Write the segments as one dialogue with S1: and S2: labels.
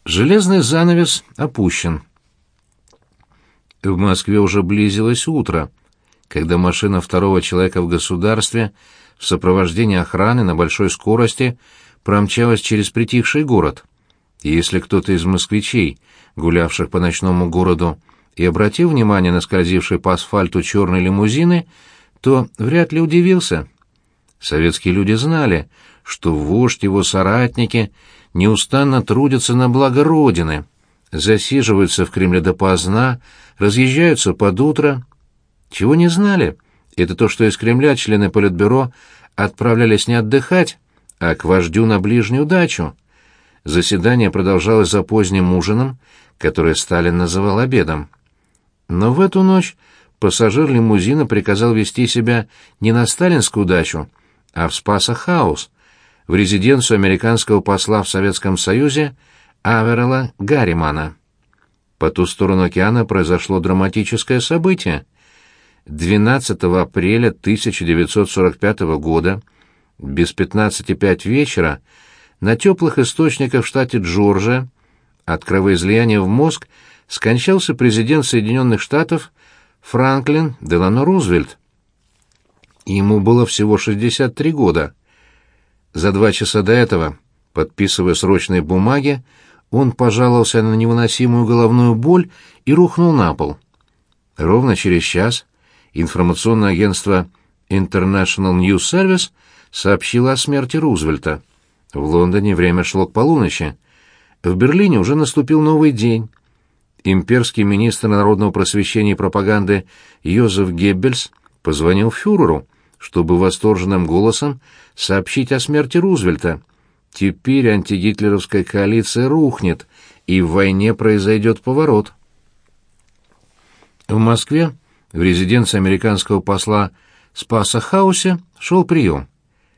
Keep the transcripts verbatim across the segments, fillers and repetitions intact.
S1: Железный занавес опущен. В Москве уже близилось утро, когда машина второго человека в государстве в сопровождении охраны на большой скорости промчалась через притихший город. И если кто-то из москвичей, гулявших по ночному городу, и обратил внимание на скользившие по асфальту черные лимузины, то вряд ли удивился. Советские люди знали, что вождь и его соратники неустанно трудятся на благо Родины, засиживаются в Кремле допоздна, разъезжаются под утро. Чего не знали, это то, что из Кремля члены Политбюро отправлялись не отдыхать, а к вождю на ближнюю дачу. Заседание продолжалось за поздним ужином, который Сталин называл обедом. Но в эту ночь пассажир лимузина приказал вести себя не на сталинскую дачу, а в Спасо-хаус, в резиденцию американского посла в Советском Союзе Аверелла Гарримана. По ту сторону океана произошло драматическое событие. двенадцатого апреля тысяча девятьсот сорок пятого года, без пятнадцати пять вечера, на теплых источниках в штате Джорджия от кровоизлияния в мозг скончался президент Соединенных Штатов Франклин Делано Рузвельт. Ему было всего шестьдесят три года. За два часа до этого, подписывая срочные бумаги, он пожаловался на невыносимую головную боль и рухнул на пол. Ровно через час информационное агентство International News Service сообщило о смерти Рузвельта. В Лондоне время шло к полуночи. В Берлине уже наступил новый день. Имперский министр народного просвещения и пропаганды Йозеф Геббельс позвонил фюреру, чтобы восторженным голосом сообщить о смерти Рузвельта. Теперь антигитлеровская коалиция рухнет, и в войне произойдет поворот. В Москве, в резиденции американского посла Спасо-хаусе, шел прием.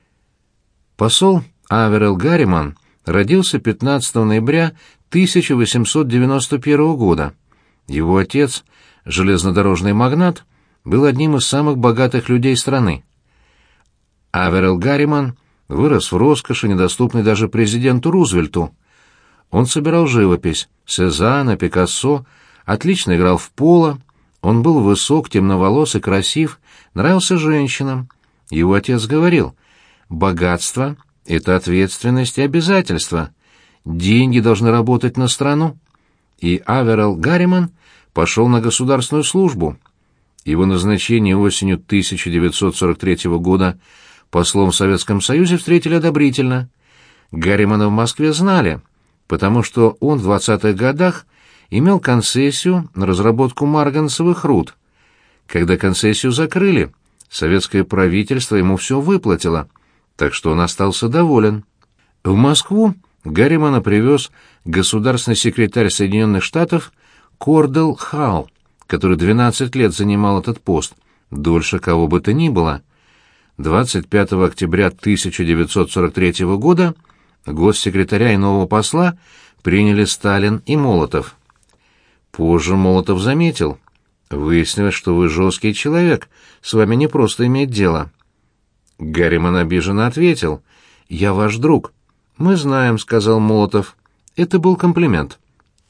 S1: Посол Аверелл Гарриман родился пятнадцатого ноября тысяча восемьсот девяносто первого года. Его отец, железнодорожный магнат, был одним из самых богатых людей страны. Аверелл Гарриман вырос в роскоши, недоступной даже президенту Рузвельту. Он собирал живопись, Сезанна, Пикассо, отлично играл в поло, он был высок, темноволос и красив, нравился женщинам. Его отец говорил: «Богатство — это ответственность и обязательства. Деньги должны работать на страну». И Аверелл Гарриман пошел на государственную службу. Его назначение осенью тысяча девятьсот сорок третьего года послом в Советском Союзе встретили одобрительно. Гарримана в Москве знали, потому что он в двадцатых годах имел концессию на разработку марганцевых руд. Когда концессию закрыли, советское правительство ему все выплатило, так что он остался доволен. В Москву Гарримана привез государственный секретарь Соединенных Штатов Кордел Халл, который двенадцать лет занимал этот пост, дольше кого бы то ни было. двадцать пятого октября тысяча девятьсот сорок третьего года госсекретаря и нового посла приняли Сталин и Молотов. Позже Молотов заметил: «Выяснилось, что вы жесткий человек, с вами не просто иметь дело». Гарриман обиженно ответил: «Я ваш друг». «Мы знаем», — сказал Молотов. Это был комплимент.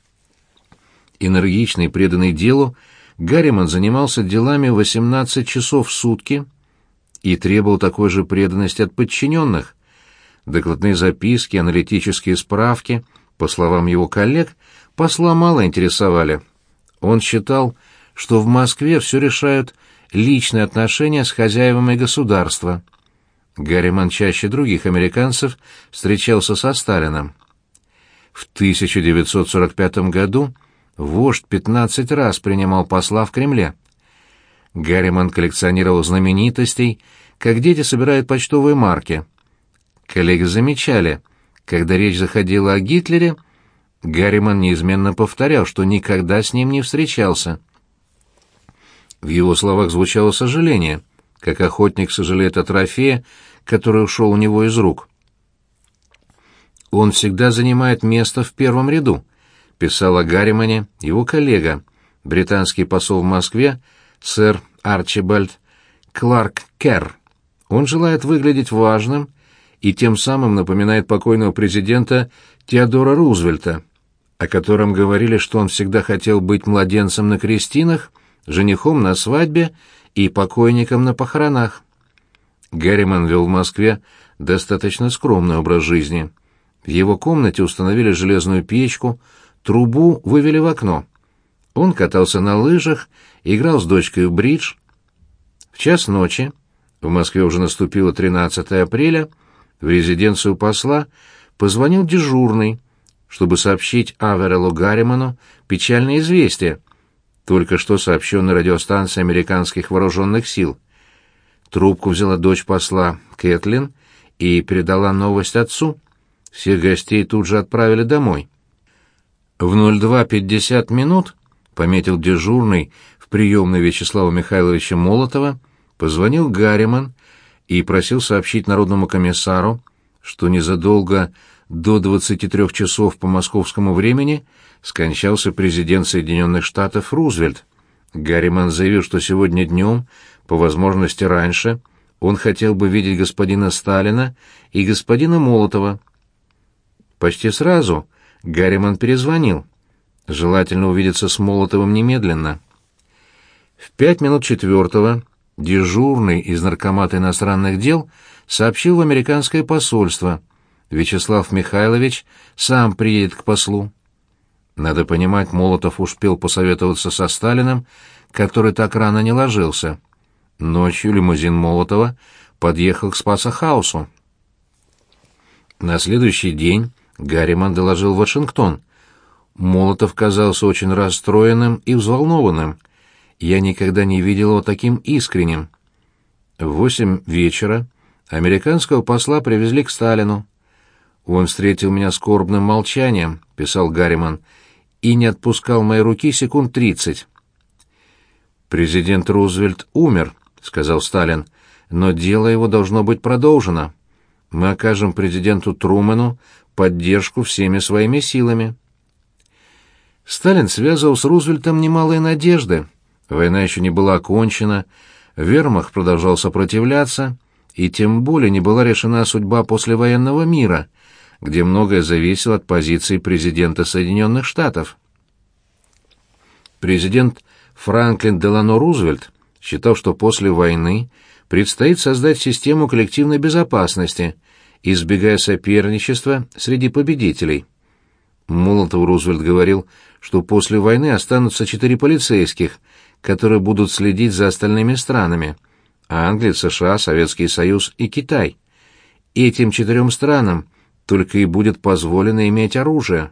S1: Энергичный, преданный делу, Гарриман занимался делами восемнадцать часов в сутки и требовал такой же преданности от подчиненных. Докладные записки, аналитические справки, по словам его коллег, посла мало интересовали. Он считал, что в Москве все решают личные отношения с хозяевами государства. Гарриман чаще других американцев встречался со Сталиным. В тысяча девятьсот сорок пятом году вождь пятнадцать раз принимал посла в Кремле. Гарриман коллекционировал знаменитостей, как дети собирают почтовые марки. Коллеги замечали, когда речь заходила о Гитлере, Гарриман неизменно повторял, что никогда с ним не встречался. В его словах звучало сожаление, как охотник сожалеет о трофее, который ушел у него из рук. «Он всегда занимает место в первом ряду», — писал о Гарримане его коллега, британский посол в Москве, сэр Арчибальд Кларк Керр. Он желает выглядеть важным и тем самым напоминает покойного президента Теодора Рузвельта. о котором говорили, что он всегда хотел быть младенцем на крестинах, женихом на свадьбе и покойником на похоронах. Гарриман вел в Москве достаточно скромный образ жизни. В его комнате установили железную печку, трубу вывели в окно. Он катался на лыжах, играл с дочкой в бридж. В час ночи, в Москве уже наступило тринадцатое апреля, в резиденцию посла позвонил дежурный, чтобы сообщить Авереллу Гарриману печальное известие, только что сообщенное радиостанцией американских вооруженных сил. Трубку взяла дочь посла Кэтлин и передала новость отцу. Всех гостей тут же отправили домой. В ноль два пятьдесят минут, пометил дежурный в приемной Вячеслава Михайловича Молотова, позвонил Гарриман и просил сообщить народному комиссару, что незадолго до двадцати трёх часов по московскому времени скончался президент Соединенных Штатов Рузвельт. Гарриман заявил, что сегодня днем, по возможности раньше, он хотел бы видеть господина Сталина и господина Молотова. Почти сразу Гарриман перезвонил. Желательно увидеться с Молотовым немедленно. В пять минут четвертого дежурный из Наркомата иностранных дел сообщил в американское посольство: Вячеслав Михайлович сам приедет к послу. Надо понимать, Молотов успел посоветоваться со Сталиным, который так рано не ложился. Ночью лимузин Молотова подъехал к Спаса-хаусу. На следующий день Гарриман доложил в Вашингтон. Молотов казался очень расстроенным и взволнованным. Я никогда не видел его таким искренним. В восемь вечера американского посла привезли к Сталину. «Он встретил меня скорбным молчанием», — писал Гарриман, — «и не отпускал моей руки секунд тридцать». «Президент Рузвельт умер», — сказал Сталин, — «но дело его должно быть продолжено. Мы окажем президенту Трумэну поддержку всеми своими силами». Сталин связывал с Рузвельтом немалые надежды. Война еще не была окончена, вермахт продолжал сопротивляться, и тем более не была решена судьба послевоенного мира, где многое зависело от позиции президента Соединенных Штатов. Президент Франклин Делано Рузвельт считал, что после войны предстоит создать систему коллективной безопасности, избегая соперничества среди победителей. Молотов Рузвельт говорил, что после войны останутся четыре полицейских, которые будут следить за остальными странами — Англия, США, Советский Союз и Китай. Этим четырем странам только и будет позволено иметь оружие.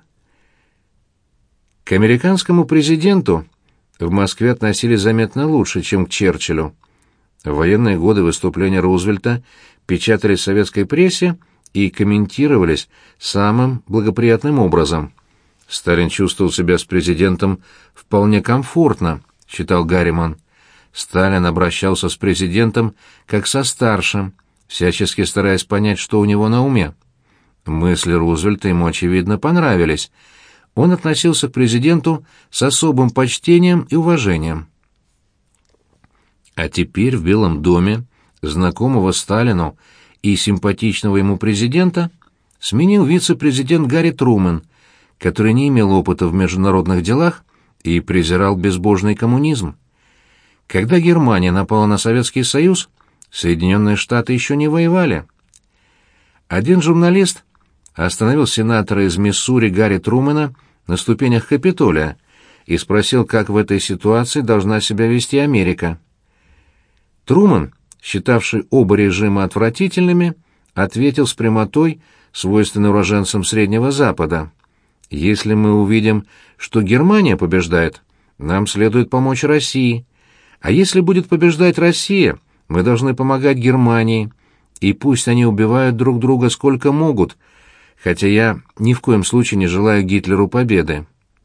S1: К американскому президенту в Москве относились заметно лучше, чем к Черчиллю. В военные годы выступления Рузвельта печатались в советской прессе и комментировались самым благоприятным образом. Сталин чувствовал себя с президентом вполне комфортно, считал Гарриман. Сталин обращался с президентом как со старшим, всячески стараясь понять, что у него на уме. Мысли Рузвельта ему, очевидно, понравились. Он относился к президенту с особым почтением и уважением. А теперь в Белом доме знакомого Сталину и симпатичного ему президента сменил вице-президент Гарри Трумэн, который не имел опыта в международных делах и презирал безбожный коммунизм. Когда Германия напала на Советский Союз, Соединенные Штаты еще не воевали. Один журналист остановил сенатора из Миссури Гарри Трумэна на ступенях Капитолия и спросил, как в этой ситуации должна себя вести Америка. Трумэн, считавший оба режима отвратительными, ответил с прямотой, свойственной уроженцам Среднего Запада: «Если мы увидим, что Германия побеждает, нам следует помочь России. А если будет побеждать Россия, мы должны помогать Германии, и пусть они убивают друг друга сколько могут, хотя я ни в коем случае не желаю Гитлеру победы».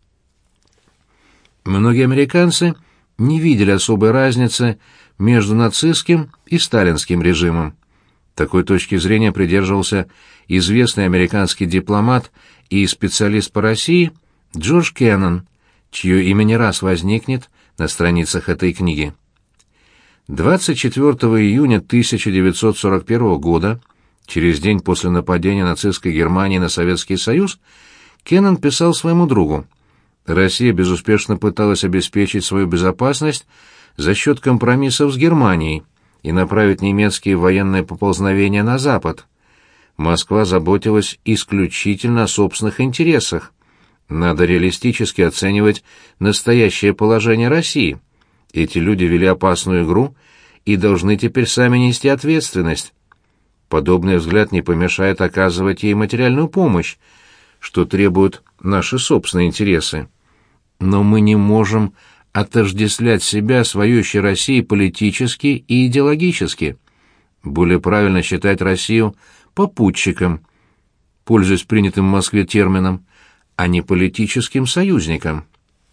S1: Многие американцы не видели особой разницы между нацистским и сталинским режимом. Такой точки зрения придерживался известный американский дипломат и специалист по России Джордж Кеннон, чье имя не раз возникнет на страницах этой книги. двадцать четвёртого июня тысяча девятьсот сорок первого года, через день после нападения нацистской Германии на Советский Союз, Кеннон писал своему другу: «Россия безуспешно пыталась обеспечить свою безопасность за счет компромиссов с Германией и направить немецкие военные поползновения на Запад. Москва заботилась исключительно о собственных интересах. Надо реалистически оценивать настоящее положение России. Эти люди вели опасную игру и должны теперь сами нести ответственность. Подобный взгляд не помешает оказывать ей материальную помощь, что требуют наши собственные интересы. Но мы не можем отождествлять себя с воюющей Россией политически и идеологически. Более правильно считать Россию попутчиком, пользуясь принятым в Москве термином, а не политическим союзником».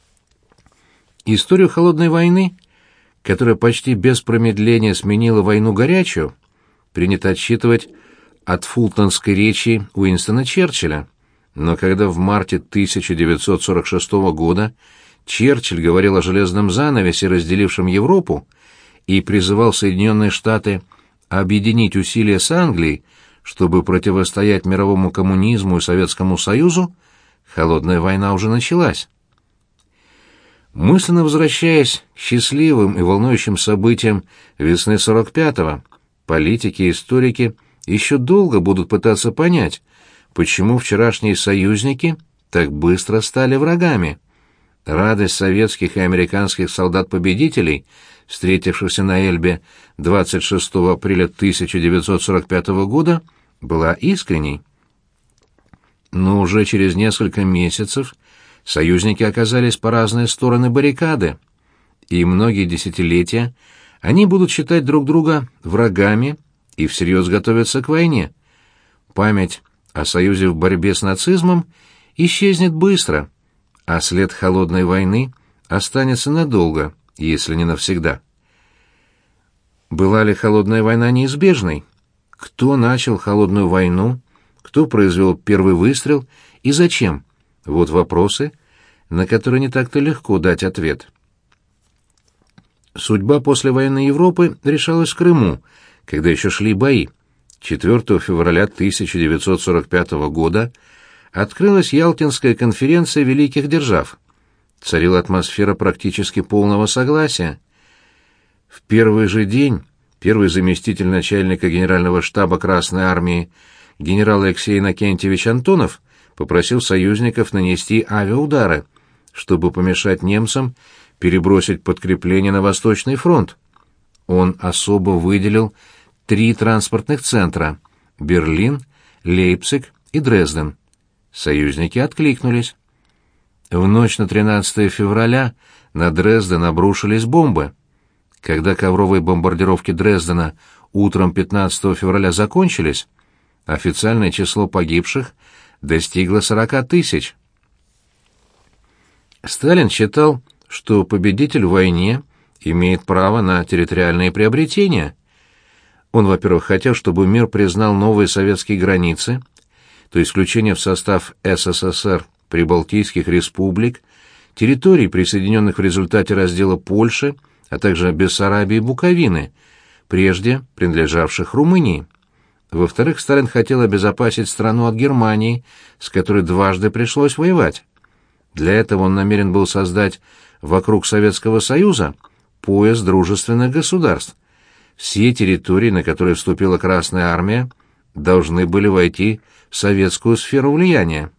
S1: Историю холодной войны, которая почти без промедления сменила войну горячую, принято отсчитывать от фултонской речи Уинстона Черчилля. Но когда в марте тысяча девятьсот сорок шестого года Черчилль говорил о железном занавесе, разделившем Европу, и призывал Соединенные Штаты объединить усилия с Англией, чтобы противостоять мировому коммунизму и Советскому Союзу, холодная война уже началась. Мысленно возвращаясь к счастливым и волнующим событиям весны сорок пятого, политики и историки еще долго будут пытаться понять, почему вчерашние союзники так быстро стали врагами. Радость советских и американских солдат-победителей, встретившихся на Эльбе двадцать шестого апреля тысяча девятьсот сорок пятого года, была искренней. Но уже через несколько месяцев союзники оказались по разные стороны баррикады, и многие десятилетия они будут считать друг друга врагами и всерьез готовятся к войне. Память о союзе в борьбе с нацизмом исчезнет быстро, а след холодной войны останется надолго, если не навсегда. Была ли холодная война неизбежной? Кто начал холодную войну? Кто произвел первый выстрел и зачем? Вот вопросы, на которые не так-то легко дать ответ. Судьба послевоенной Европы решалась в Крыму, когда еще шли бои. четвёртого февраля тысяча девятьсот сорок пятого года открылась Ялтинская конференция великих держав. Царила атмосфера практически полного согласия. В первый же день первый заместитель начальника генерального штаба Красной армии генерал Алексей Иннокентьевич Антонов попросил союзников нанести авиаудары, чтобы помешать немцам перебросить подкрепление на Восточный фронт. Он особо выделил три транспортных центра — Берлин, Лейпциг и Дрезден. Союзники откликнулись. В ночь на тринадцатое февраля на Дрезден обрушились бомбы. Когда ковровые бомбардировки Дрездена утром пятнадцатого февраля закончились, официальное число погибших достигло сорока тысяч. Сталин считал, что победитель в войне имеет право на территориальные приобретения. Он, во-первых, хотел, чтобы мир признал новые советские границы, то есть включение в состав СССР прибалтийских республик, территорий, присоединенных в результате раздела Польши, а также Бессарабии и Буковины, прежде принадлежавших Румынии. Во-вторых, Сталин хотел обезопасить страну от Германии, с которой дважды пришлось воевать. Для этого он намерен был создать вокруг Советского Союза пояс дружественных государств. Все территории, на которые вступила Красная армия, должны были войти в советскую сферу влияния.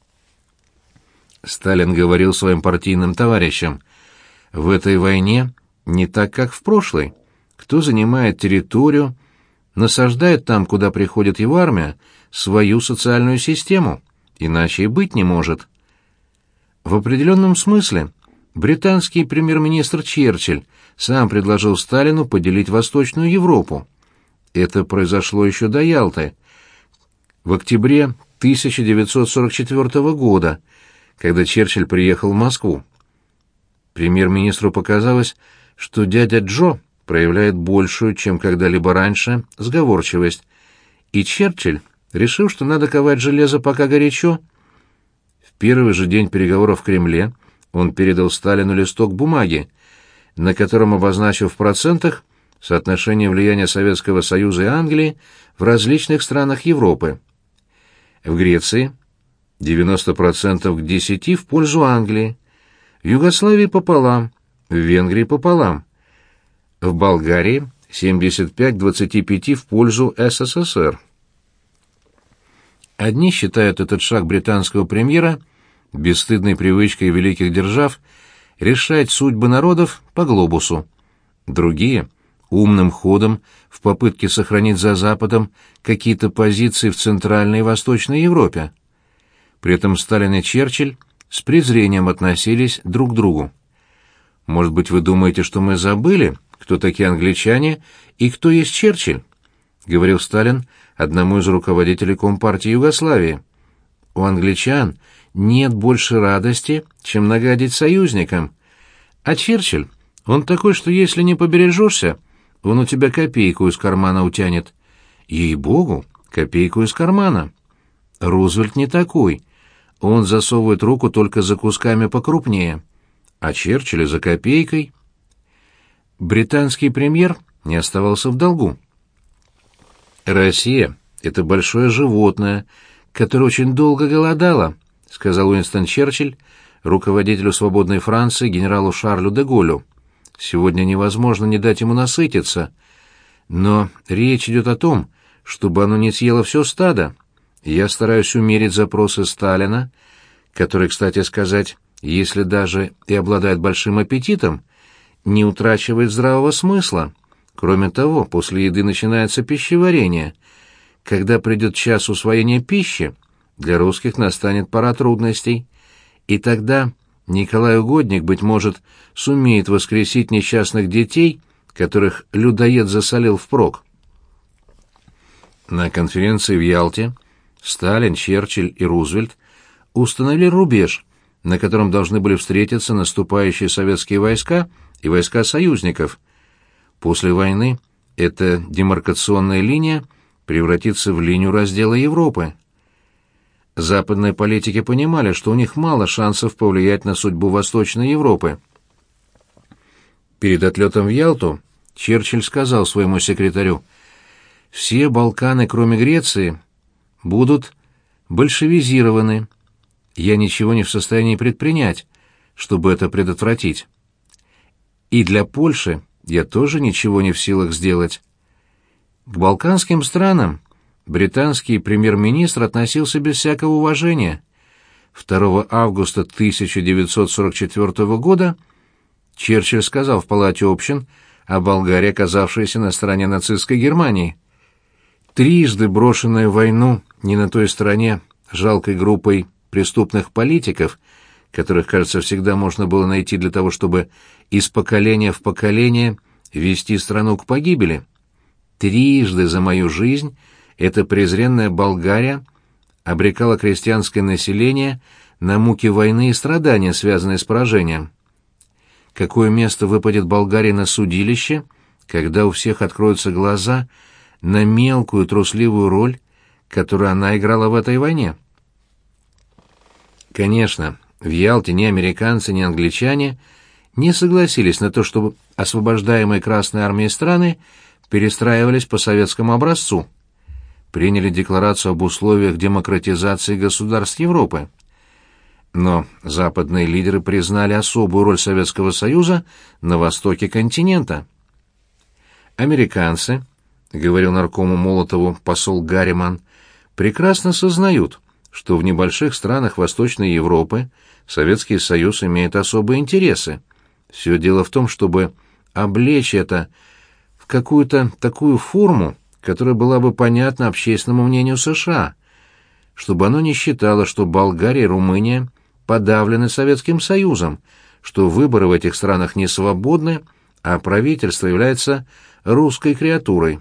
S1: Сталин говорил своим партийным товарищам: «В этой войне не так, как в прошлой. Кто занимает территорию, насаждает там, куда приходит его армия, свою социальную систему, иначе и быть не может». В определенном смысле британский премьер-министр Черчилль сам предложил Сталину поделить Восточную Европу. Это произошло еще до Ялты, в октябре тысяча девятьсот сорок четвёртого года, когда Черчилль приехал в Москву. Премьер-министру показалось, что дядя Джо проявляет большую, чем когда-либо раньше, сговорчивость, и Черчилль решил, что надо ковать железо пока горячо. В первый же день переговоров в Кремле он передал Сталину листок бумаги, на котором обозначил в процентах соотношение влияния Советского Союза и Англии в различных странах Европы. В Греции девяносто процентов к десяти в пользу Англии. В Югославии пополам, в Венгрии пополам. В Болгарии семьдесят пять к двадцати пяти в пользу СССР. Одни считают этот шаг британского премьера бесстыдной привычкой великих держав решать судьбы народов по глобусу. Другие — умным ходом в попытке сохранить за Западом какие-то позиции в Центральной и Восточной Европе. При этом Сталин и Черчилль с презрением относились друг к другу. Может быть, вы думаете, что мы забыли, кто такие англичане и кто есть Черчилль? Говорил Сталин одному из руководителей Компартии Югославии. У англичан нет больше радости, чем нагадить союзникам. А Черчилль, он такой, что если не побережешься, он у тебя копейку из кармана утянет. Ей-богу, копейку из кармана. Рузвельт не такой. Он засовывает руку только за кусками покрупнее. А Черчилль за копейкой. Британский премьер не оставался в долгу. «Россия — это большое животное, которое очень долго голодало», — сказал Уинстон Черчилль руководителю свободной Франции генералу Шарлю де Голлю. «Сегодня невозможно не дать ему насытиться. Но речь идет о том, чтобы оно не съело все стадо. Я стараюсь умерить запросы Сталина, который, кстати сказать, если даже и обладает большим аппетитом, не утрачивает здравого смысла. Кроме того, после еды начинается пищеварение. Когда придет час усвоения пищи, для русских настанет пора трудностей. И тогда Николай Угодник, быть может, сумеет воскресить несчастных детей, которых людоед засолил впрок». На конференции в Ялте Сталин, Черчилль и Рузвельт установили рубеж, на котором должны были встретиться наступающие советские войска и войска союзников. После войны эта демаркационная линия превратится в линию раздела Европы. Западные политики понимали, что у них мало шансов повлиять на судьбу Восточной Европы. Перед отлетом в Ялту Черчилль сказал своему секретарю: «Все Балканы, кроме Греции, будут большевизированы. Я ничего не в состоянии предпринять, чтобы это предотвратить. И для Польши я тоже ничего не в силах сделать». К балканским странам британский премьер-министр относился без всякого уважения. второго августа тысяча девятьсот сорок четвёртого года Черчилль сказал в Палате общин о Болгарии, оказавшейся на стороне нацистской Германии: «Трижды брошенная в войну не на той стороне жалкой группой преступных политиков, которых, кажется, всегда можно было найти для того, чтобы из поколения в поколение вести страну к погибели. Трижды за мою жизнь эта презренная Болгария обрекала крестьянское население на муки войны и страдания, связанные с поражением. Какое место выпадет Болгарии на судилище, когда у всех откроются глаза на мелкую трусливую роль, которую она играла в этой войне?» Конечно, в Ялте ни американцы, ни англичане не согласились на то, чтобы освобождаемые Красной армией страны перестраивались по советскому образцу. Приняли декларацию об условиях демократизации государств Европы. Но западные лидеры признали особую роль Советского Союза на востоке континента. «Американцы, — говорил наркому Молотову посол Гарриман, — прекрасно сознают, что в небольших странах Восточной Европы Советский Союз имеет особые интересы. Все дело в том, чтобы облечь это в какую-то такую форму, которая была бы понятна общественному мнению США, чтобы оно не считало, что Болгария и Румыния подавлены Советским Союзом, что выборы в этих странах не свободны, а правительство является русской креатурой».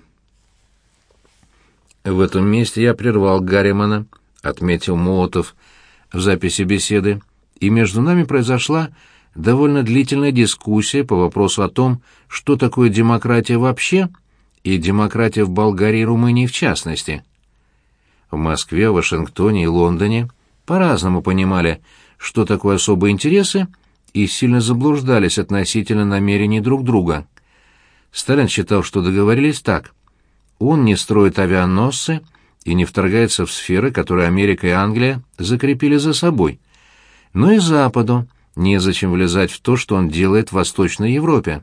S1: В этом месте я прервал Гарримана, — отметил Молотов в записи беседы, — и между нами произошла довольно длительная дискуссия по вопросу о том, что такое демократия вообще и демократия в Болгарии и Румынии в частности. В Москве, Вашингтоне и Лондоне по-разному понимали, что такое особые интересы, и сильно заблуждались относительно намерений друг друга. Сталин считал, что договорились так: он не строит авианосцы и не вторгается в сферы, которые Америка и Англия закрепили за собой. Но и Западу незачем влезать в то, что он делает в Восточной Европе.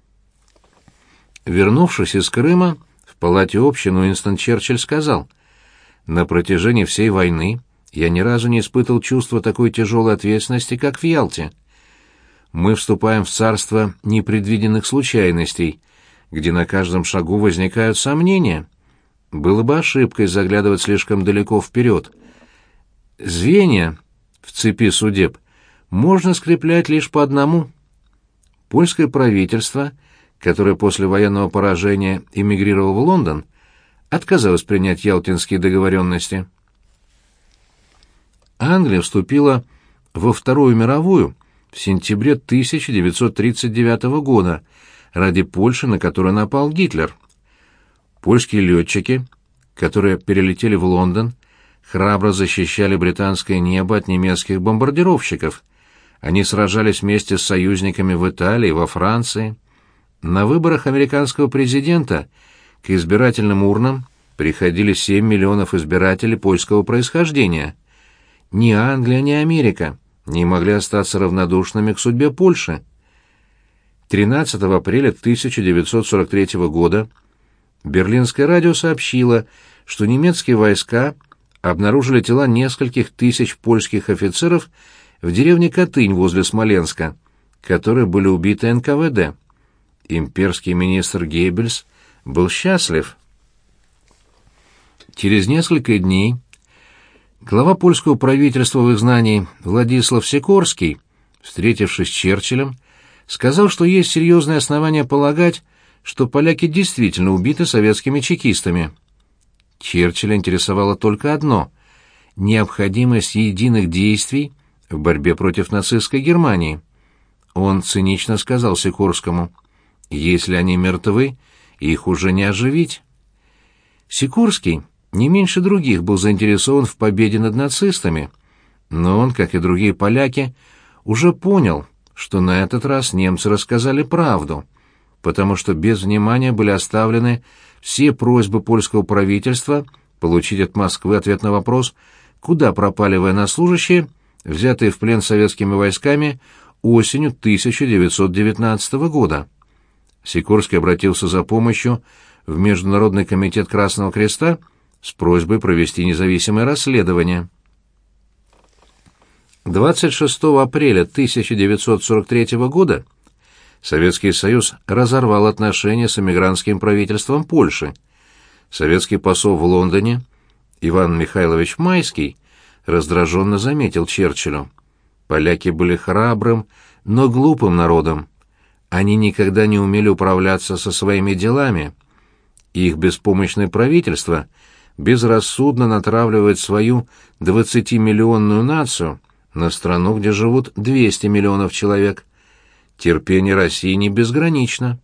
S1: Вернувшись из Крыма, в палате общин Уинстон Черчилль сказал: «На протяжении всей войны я ни разу не испытывал чувства такой тяжелой ответственности, как в Ялте. Мы вступаем в царство непредвиденных случайностей, где на каждом шагу возникают сомнения. Было бы ошибкой заглядывать слишком далеко вперед. Звенья в цепи судеб можно скреплять лишь по одному». Польское правительство, которое после военного поражения эмигрировало в Лондон, отказалось принять ялтинские договоренности. Англия вступила во Вторую мировую в сентябре тысяча девятьсот тридцать девятого года ради Польши, на которую напал Гитлер. Польские летчики, которые перелетели в Лондон, храбро защищали британское небо от немецких бомбардировщиков. Они сражались вместе с союзниками в Италии, во Франции. На выборах американского президента к избирательным урнам приходили семь миллионов избирателей польского происхождения. Ни Англия, ни Америка не могли остаться равнодушными к судьбе Польши. тринадцатого апреля тысяча девятьсот сорок третьего года Берлинское радио сообщило, что немецкие войска обнаружили тела нескольких тысяч польских офицеров в деревне Катынь возле Смоленска, которые были убиты эн ка вэ дэ. Имперский министр Геббельс был счастлив. Через несколько дней глава польского правительства в изгнании Владислав Сикорский, встретившись с Черчиллем, сказал, что есть серьезные основания полагать, что поляки действительно убиты советскими чекистами. Черчилля интересовало только одно — необходимость единых действий в борьбе против нацистской Германии. Он цинично сказал Сикорскому: «Если они мертвы, их уже не оживить». Сикорский не меньше других был заинтересован в победе над нацистами, но он, как и другие поляки, уже понял, что на этот раз немцы рассказали правду, потому что без внимания были оставлены все просьбы польского правительства получить от Москвы ответ на вопрос, куда пропали военнослужащие, взятые в плен советскими войсками осенью тысяча девятьсот девятнадцатого года. Сикорский обратился за помощью в Международный комитет Красного Креста с просьбой провести независимое расследование. двадцать шестого апреля тысяча девятьсот сорок третьего года Советский Союз разорвал отношения с эмигрантским правительством Польши. Советский посол в Лондоне Иван Михайлович Майский раздраженно заметил Черчиллю: «Поляки были храбрым, но глупым народом. Они никогда не умели управляться со своими делами. Их беспомощное правительство безрассудно натравливает свою двадцатимиллионную нацию на страну, где живут двести миллионов человек. Терпение России не безгранично».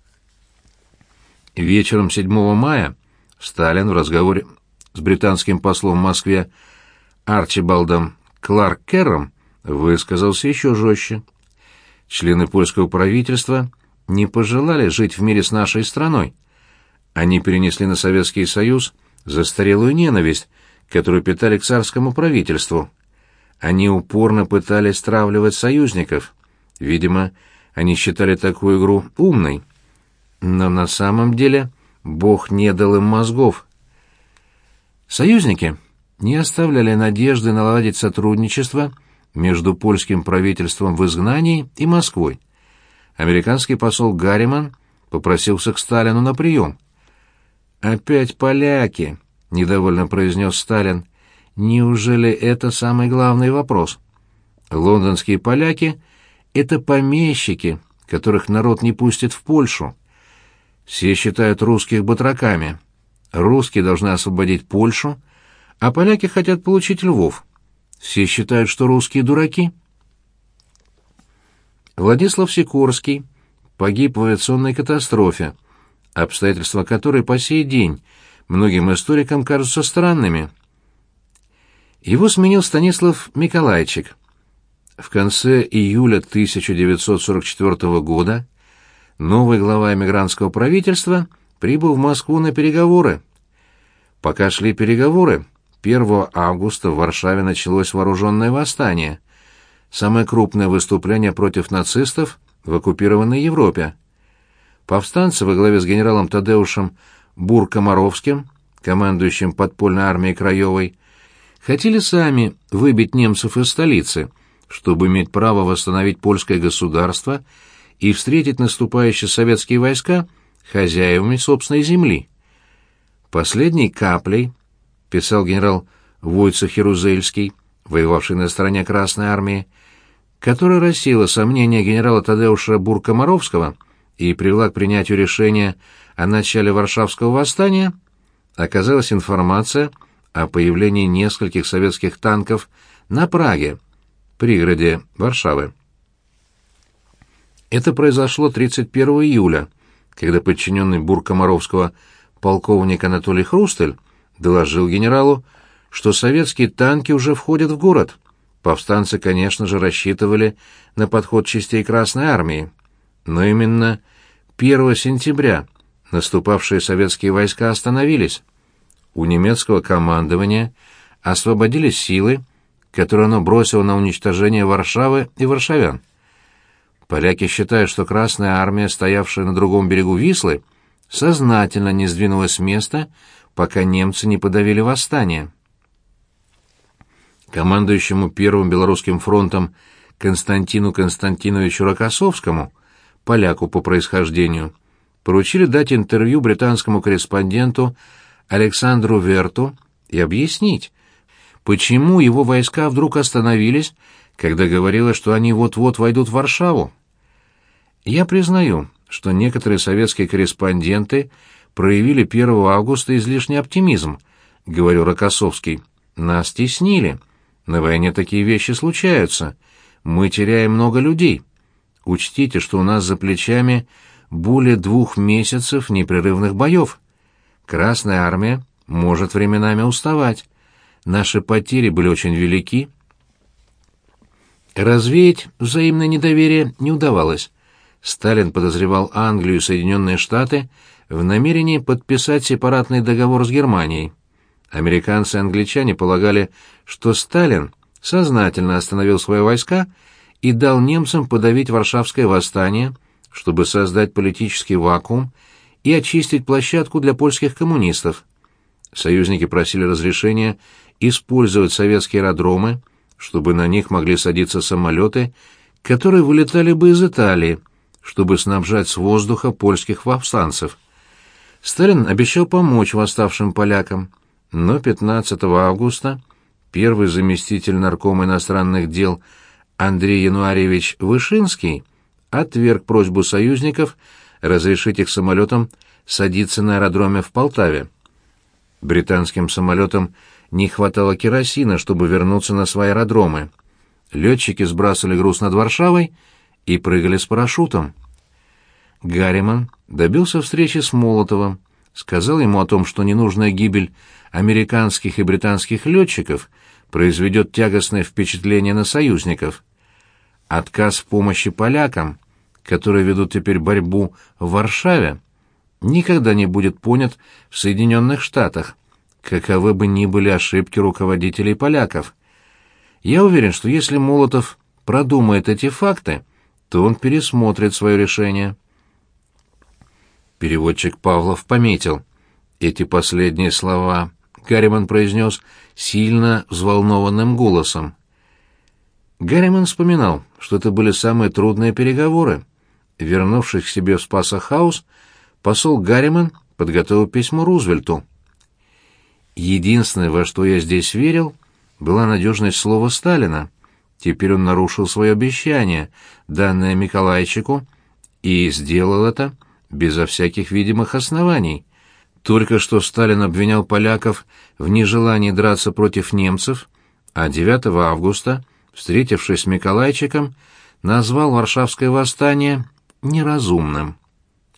S1: Вечером седьмого мая Сталин в разговоре с британским послом в Москве Арчибалдом Кларк-Керром высказался еще жестче. Члены польского правительства не пожелали жить в мире с нашей страной. Они перенесли на Советский Союз застарелую ненависть, которую питали к царскому правительству. Они упорно пытались стравливать союзников. Видимо, они считали такую игру умной. Но на самом деле Бог не дал им мозгов. Союзники не оставляли надежды наладить сотрудничество между польским правительством в изгнании и Москвой. Американский посол Гарриман попросился к Сталину на прием. «Опять поляки», — недовольно произнес Сталин. «Неужели это самый главный вопрос? Лондонские поляки — это помещики, которых народ не пустит в Польшу. Все считают русских батраками. Русские должны освободить Польшу, а поляки хотят получить Львов. Все считают, что русские дураки». Владислав Сикорский погиб в авиационной катастрофе, обстоятельства которой по сей день многим историкам кажутся странными. Его сменил Станислав Миколайчик. В конце июля тысяча девятьсот сорок четвёртого года новый глава эмигрантского правительства прибыл в Москву на переговоры. Пока шли переговоры, первого августа в Варшаве началось вооруженное восстание, самое крупное выступление против нацистов в оккупированной Европе. Повстанцы во главе с генералом Тадеушем Бур-Комаровским, командующим подпольной армией Краевой, хотели сами выбить немцев из столицы, чтобы иметь право восстановить польское государство и встретить наступающие советские войска хозяевами собственной земли. Последней каплей, писал генерал Войцех Ярузельский, воевавший на стороне Красной армии, которая рассеяла сомнения генерала Тадеуша Бур-Комаровского и привела к принятию решения о начале Варшавского восстания, оказалась информация о появлении нескольких советских танков на Праге, пригороде Варшавы. Это произошло тридцать первого июля, когда подчиненный Бур-Комаровского полковник Анатолий Хрустель доложил генералу, что советские танки уже входят в город. Повстанцы, конечно же, рассчитывали на подход частей Красной армии. Но именно первого сентября наступавшие советские войска остановились. У немецкого командования освободились силы, которые оно бросило на уничтожение Варшавы и варшавян. Поляки считают, что Красная армия, стоявшая на другом берегу Вислы, сознательно не сдвинулась с места, пока немцы не подавили восстание. Командующему Первым Белорусским фронтом Константину Константиновичу Рокоссовскому, поляку по происхождению, поручили дать интервью британскому корреспонденту Александру Верту и объяснить, почему его войска вдруг остановились, когда говорилось, что они вот-вот войдут в Варшаву. Я признаю, что некоторые советские корреспонденты проявили первого августа излишний оптимизм, говорил Рокоссовский. Нас теснили. На войне такие вещи случаются. Мы теряем много людей. Учтите, что у нас за плечами более двух месяцев непрерывных боев. Красная армия может временами уставать. Наши потери были очень велики. Развеять взаимное недоверие не удавалось. Сталин подозревал Англию и Соединенные Штаты в намерении подписать сепаратный договор с Германией. Американцы и англичане полагали, что Сталин сознательно остановил свои войска и дал немцам подавить Варшавское восстание, чтобы создать политический вакуум и очистить площадку для польских коммунистов. Союзники просили разрешения использовать советские аэродромы, чтобы на них могли садиться самолеты, которые вылетали бы из Италии, чтобы снабжать с воздуха польских повстанцев. Сталин обещал помочь восставшим полякам, но пятнадцатого августа первый заместитель наркома иностранных дел Андрей Януарьевич Вышинский отверг просьбу союзников разрешить их самолетам садиться на аэродроме в Полтаве. Британским самолетам не хватало керосина, чтобы вернуться на свои аэродромы. Летчики сбрасывали груз над Варшавой и прыгали с парашютом. Гарриман добился встречи с Молотовым, сказал ему о том, что ненужная гибель американских и британских летчиков произведет тягостное впечатление на союзников. Отказ в помощи полякам, которые ведут теперь борьбу в Варшаве, никогда не будет понят в Соединенных Штатах, каковы бы ни были ошибки руководителей поляков. Я уверен, что если Молотов продумает эти факты, то он пересмотрит свое решение. Переводчик Павлов пометил. Эти последние слова Гарриман произнес сильно взволнованным голосом. Гарриман вспоминал, что это были самые трудные переговоры. Вернувшись к себе в Спасо-хаус, посол Гарриман подготовил письмо Рузвельту. «Единственное, во что я здесь верил, была надежность слова Сталина. Теперь он нарушил свое обещание, данное Миколайчику, и сделал это безо всяких видимых оснований. Только что Сталин обвинял поляков в нежелании драться против немцев, а девятого августа, встретившись с Миколайчиком, назвал Варшавское восстание неразумным.